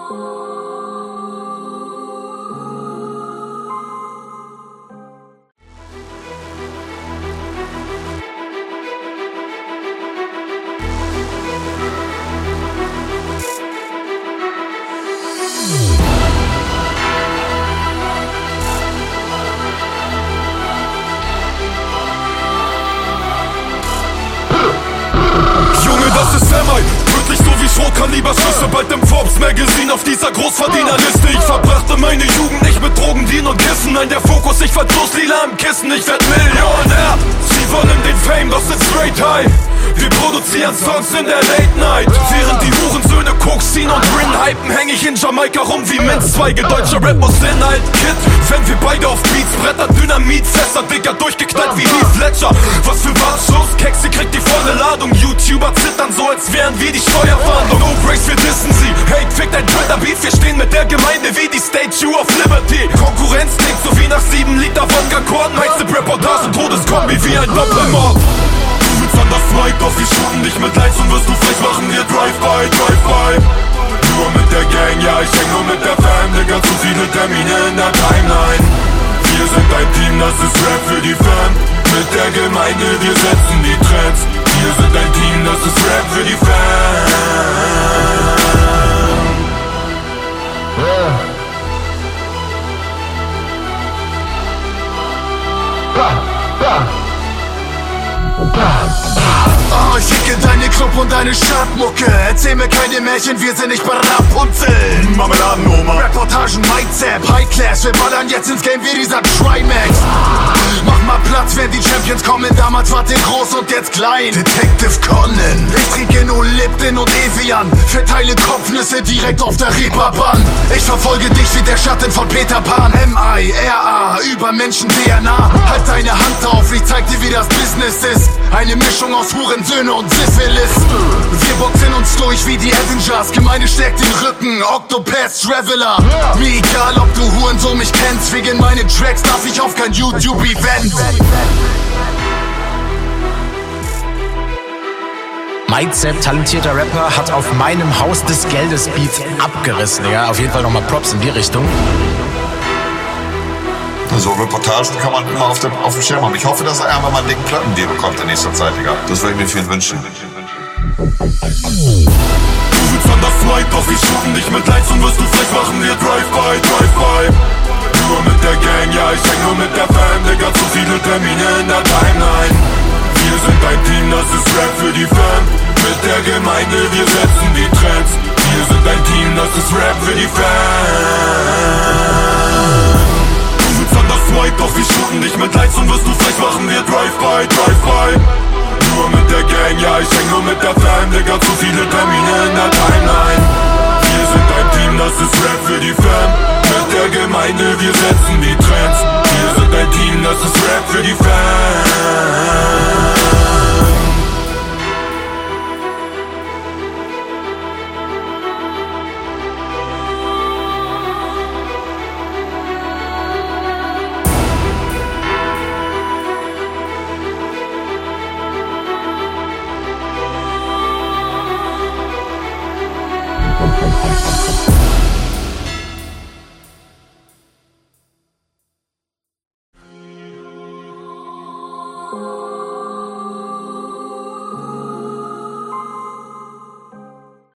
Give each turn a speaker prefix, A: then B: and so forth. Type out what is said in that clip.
A: Das ist MI, tödlich so wie Schrotkaliberschüsse, bald im Forbes Magazine auf dieser Großverdienerliste. Ich verbrachte meine Jugend nicht mit Drogen, Dealen und Kissen. Nein, der Fokus, ich verstoß lila im Kissen. Ich werd Millionär, sie wollen den Fame, das ist straight high. Wir produzieren Songs in der Late Night, während die Hurensöhne Koksin und Rin hypen, häng ich in Jamaika rum wie Minzzweige. Deutscher Rap muss den halt Kid, wenn wir beide auf Beats brettern, Dynamit, Fässer, Digga, durchgeknallt wie Heath Ledger. Was für Warnschuss, Kexi kriegt die volle Ladung. YouTuber zittern so, als wären wir die Steuerfahndung. No breaks, wir dissen sie, Hate fickt ein Twitter-Beat. Wir stehen mit der Gemeinde wie die Statue of Liberty. Konkurrenz klingt so wie nach 7 Liter Wodka-Korn. Mainstream-Reportagen, Todeskombi wie ein Doppelmord. Du willst an das Mic, doch wir shooten dich mit Lights und wirst du frech, machen wir Drive-by, Drive-by. Nur mit der Gang, ja ich häng nur mit der Fam, Digga, zu viele Termine in der Timeline. Wir sind ein Team, das ist Rap für die Fam. Mit der Gemeinde, wir setzen die Trends. Wir sind ein Team, das ist Rap für die Fam.
B: Ich ficke deine Club und deine Stadtmucke. Erzähl mir keine Märchen, wir sind nicht bei Rapunzel.
A: Marmeladenoma.
B: Reportagen, Mindset, High Class. Wir ballern jetzt ins Game wie dieser Trimax. Mach mal Platz, wenn die Champions kommen. Damals wart ihr groß und jetzt klein. Detective Conan. Ich trinke nur Lipton und Evian. Verteile Kopfnüsse direkt auf der Reeperbahn. Ich verfolge dich wie der Schatten von Peter Pan. M-I-R-A, über Menschen-DNA. Halt deine Hand auf, ich zeig dir wie das Business ist. Eine Mischung aus Hurensöhne und Syphilis. Wir boxen uns durch wie die Avengers. Gemeinde stärkt den Rücken, Octopath Traveler. Mir egal, ob du Hurensohn mich kennst. Wegen meinen Tracks darf ich auf kein YouTube-Event.
C: Mindset, talentierter Rapper, hat auf meinem Haus des Geldes Beat abgerissen, Digga. Auf jeden Fall nochmal Props in die Richtung.
D: So Reportagen kann man immer auf dem Schirm haben. Ich hoffe, dass er irgendwann mal einen dicken Plattendeal bekommt in nächster Zeit, Digga. Das würde ich mir für ihn wünschen.
A: Du willst an das Mic, doch wir shooten dich mit Lights und wirst du frech, machen wir Drive-by, Drive-by. Nur mit der Gang, ja ich häng nur mit der Fam, Digga, zu viele Termine in der Timeline. Wir sind ein Team, das ist Rap für die Fam. Mit der Gemeinde, wir setzen die Trends. Wir sind ein Team, das ist Rap für die Fam. Mic, doch wir shooten dich mit Lights und wirst du frech, machen wir Drive-by, Drive-by. Nur mit der Gang, ja ich häng nur mit der Fam, Digga, zu viele Termine in der Timeline. Wir sind ein Team, das ist Rap für die Fam. Mit der Gemeinde, wir setzen die Trends. Wir sind ein Team, das ist Rap für die Fam.